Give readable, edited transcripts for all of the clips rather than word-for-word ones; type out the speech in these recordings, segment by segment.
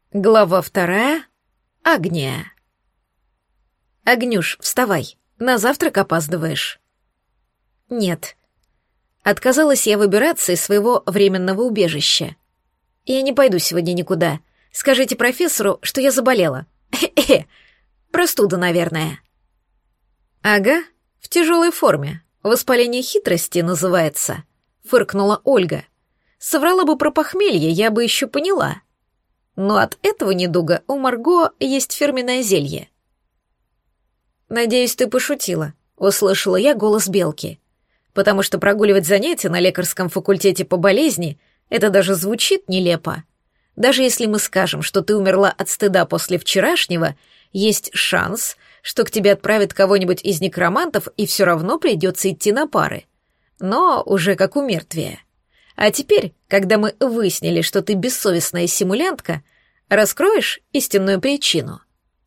Глава 2. Агния. «Агнюш, вставай, на завтрак опаздываешь». «Нет». Отказалась я выбираться из своего временного убежища. «Я не пойду сегодня никуда. Скажите профессору, что я заболела. Хе-хе. Простуда, наверное». «Ага, в тяжелой форме. Воспаление хитрости называется», — фыркнула Ольга. «Соврала бы про похмелье, я бы еще поняла. Но от этого недуга у Марго есть фирменное зелье». «Надеюсь, ты пошутила», — услышала я голос Белки. «Потому что прогуливать занятия на лекарском факультете по болезни — это даже звучит нелепо. Даже если мы скажем, что ты умерла от стыда после вчерашнего, есть шанс, что к тебе отправят кого-нибудь из некромантов, и все равно придется идти на пары. Но уже как у мертвия. А теперь, когда мы выяснили, что ты бессовестная симулянтка, раскроешь истинную причину?»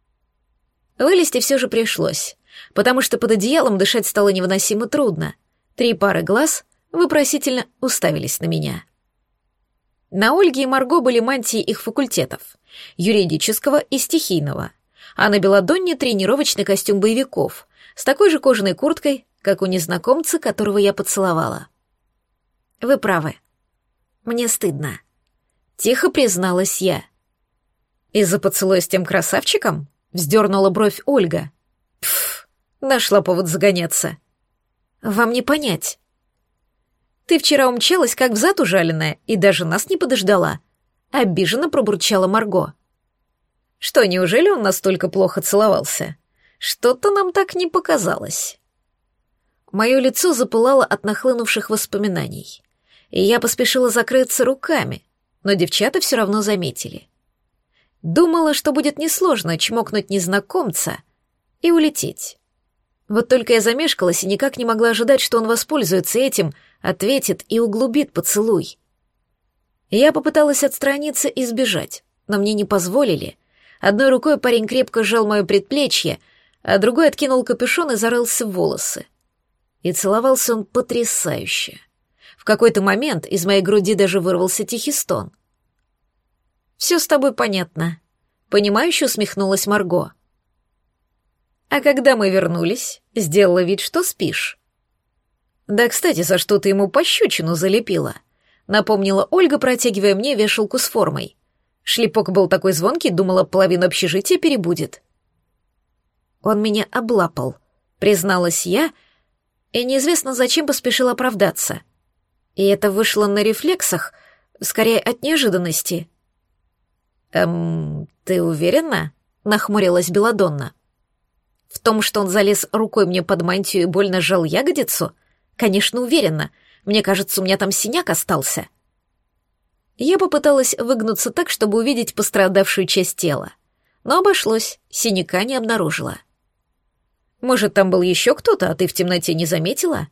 Вылезти все же пришлось, потому что под одеялом дышать стало невыносимо трудно. 3 пары глаз вопросительно уставились на меня. На Ольге и Марго были мантии их факультетов — юридического и стихийного, а на Беладонне тренировочный костюм боевиков с такой же кожаной курткой, как у незнакомца, которого я поцеловала. «Вы правы. Мне стыдно», — тихо призналась я. «Из-за поцелуя с тем красавчиком?» — вздернула бровь Ольга. «Пф, нашла повод загоняться». «Вам не понять. Ты вчера умчалась, как взад ужаленная, и даже нас не подождала», — обиженно пробурчала Марго. «Что, неужели он настолько плохо целовался? Что-то нам так не показалось». Мое лицо запылало от нахлынувших воспоминаний, и я поспешила закрыться руками, но девчата все равно заметили. Думала, что будет несложно чмокнуть незнакомца и улететь. Вот только я замешкалась и никак не могла ожидать, что он воспользуется этим, ответит и углубит поцелуй. Я попыталась отстраниться и сбежать, но мне не позволили. Одной рукой парень крепко сжал мое предплечье, а другой откинул капюшон и зарылся в волосы. И целовался он потрясающе. В какой-то момент из моей груди даже вырвался тихий стон. «Все с тобой понятно», — понимающе усмехнулась Марго. «А когда мы вернулись, сделала вид, что спишь». «Да, кстати, за что ты ему пощечину залепила?» — напомнила Ольга, протягивая мне вешалку с формой. Шлепок был такой звонкий, думала, половину общежития перебудет. «Он меня облапал», — призналась я, и неизвестно зачем поспешила оправдаться. И это вышло на рефлексах, скорее от неожиданности. «Ты уверена?» — нахмурилась Беладонна. «В том, что он залез рукой мне под мантию и больно сжал ягодицу? Конечно, уверена. Мне кажется, у меня там синяк остался». Я попыталась выгнуться так, чтобы увидеть пострадавшую часть тела, но обошлось, синяка не обнаружила. «Может, там был еще кто-то, а ты в темноте не заметила?»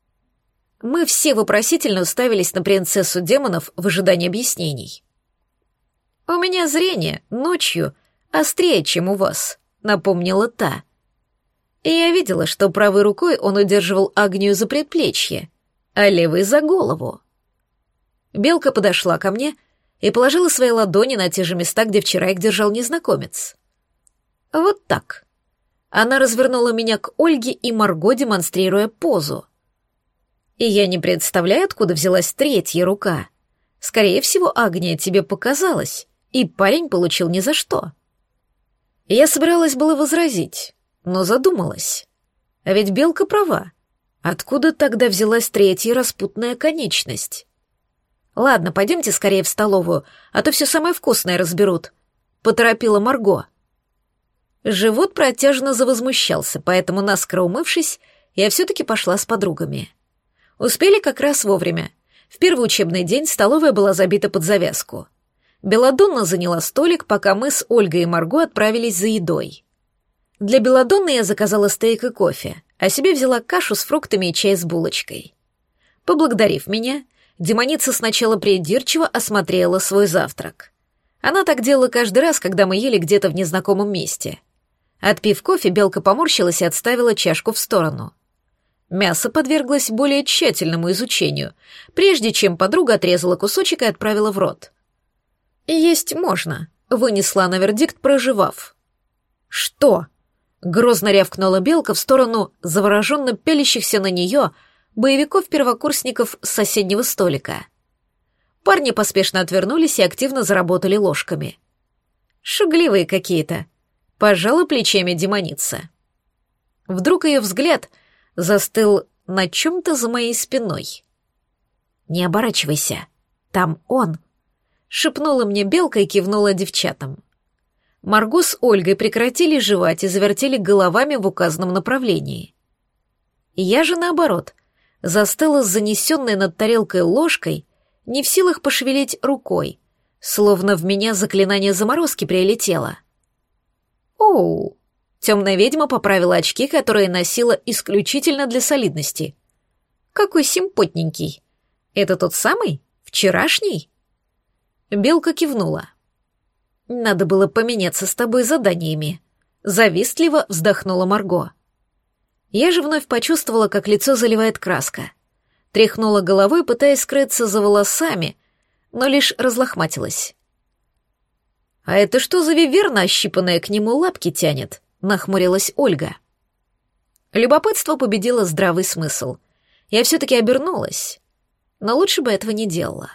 Мы все вопросительно уставились на принцессу демонов в ожидании объяснений. «У меня зрение ночью острее, чем у вас», — напомнила та. И я видела, что правой рукой он удерживал Агнию за предплечье, а левой за голову. Белка подошла ко мне и положила свои ладони на те же места, где вчера их держал незнакомец. Вот так. Она развернула меня к Ольге и Марго, демонстрируя позу. И я не представляю, откуда взялась третья рука. Скорее всего, Агния, тебе показалось, и парень получил ни за что. Я собиралась было возразить, но задумалась. А ведь Белка права. Откуда тогда взялась третья распутная конечность? «Ладно, пойдемте скорее в столовую, а то все самое вкусное разберут», — поторопила Марго. Живот протяжно завозмущался, поэтому, наскоро умывшись, я все-таки пошла с подругами. Успели как раз вовремя. В первый учебный день столовая была забита под завязку. Беладонна заняла столик, пока мы с Ольгой и Марго отправились за едой. Для Беладонны я заказала стейк и кофе, а себе взяла кашу с фруктами и чай с булочкой. Поблагодарив меня, демоница сначала придирчиво осмотрела свой завтрак. Она так делала каждый раз, когда мы ели где-то в незнакомом месте. Отпив кофе, Белка поморщилась и отставила чашку в сторону. Мясо подверглось более тщательному изучению, прежде чем подруга отрезала кусочек и отправила в рот. «Есть можно», вынесла на вердикт, проживав. «Что?» — грозно рявкнула Белка в сторону завороженно пялящихся на нее боевиков-первокурсников с соседнего столика. Парни поспешно отвернулись и активно заработали ложками. Шугливые какие-то. Пожала плечами демоница. Вдруг ее взгляд застыл на чем-то за моей спиной. «Не оборачивайся, там он», — шепнула мне Белка и кивнула девчатам. Марго с Ольгой прекратили жевать и завертели головами в указанном направлении. Я же, наоборот, застыла с занесенной над тарелкой ложкой, не в силах пошевелить рукой, словно в меня заклинание заморозки прилетело. «Оу!» — темная ведьма поправила очки, которые носила исключительно для солидности. «Какой симпотненький! Это тот самый? Вчерашний?» Белка кивнула. «Надо было поменяться с тобой заданиями», — завистливо вздохнула Марго. Я же вновь почувствовала, как лицо заливает краска. Тряхнула головой, пытаясь скрыться за волосами, но лишь разлохматилась. «А это что за виверна, ощипанная к нему лапки тянет?» — нахмурилась Ольга. Любопытство победило здравый смысл. Я все-таки обернулась, но лучше бы этого не делала.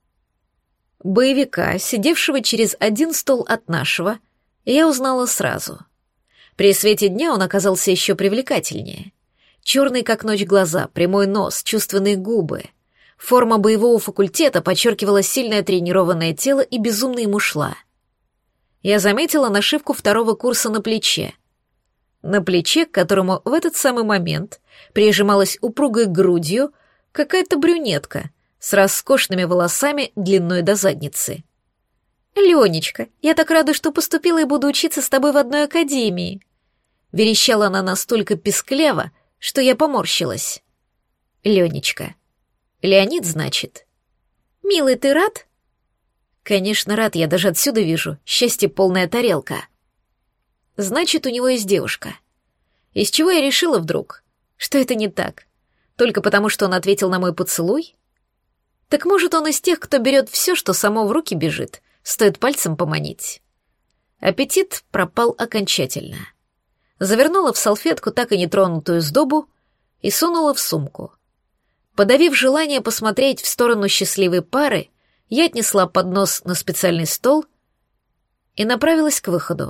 Боевика, сидевшего через один стол от нашего, я узнала сразу. При свете дня он оказался еще привлекательнее. Черные, как ночь, глаза, прямой нос, чувственные губы. Форма боевого факультета подчеркивала сильное тренированное тело и безумные мушла. Я заметила нашивку 2-го курса на плече. На плече, к которому в этот самый момент прижималась упругой грудью какая-то брюнетка с роскошными волосами длиной до задницы. «Ленечка, я так рада, что поступила и буду учиться с тобой в одной академии», — верещала она настолько пискляво, что я поморщилась. «Ленечка. Леонид, значит?» «Милый, ты рад?» «Конечно, рад, я даже отсюда вижу. Счастье полная тарелка». «Значит, у него есть девушка». Из чего я решила вдруг, что это не так? Только потому, что он ответил на мой поцелуй? Так может, он из тех, кто берет все, что само в руки бежит, стоит пальцем поманить. Аппетит пропал окончательно. Завернула в салфетку так и нетронутую сдобу и сунула в сумку. Подавив желание посмотреть в сторону счастливой пары, я отнесла поднос на специальный стол и направилась к выходу.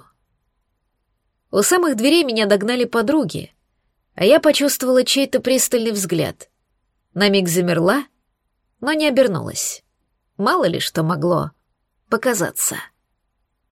У самых дверей меня догнали подруги, а я почувствовала чей-то пристальный взгляд. На миг замерла, но не обернулась. Мало ли что могло показаться.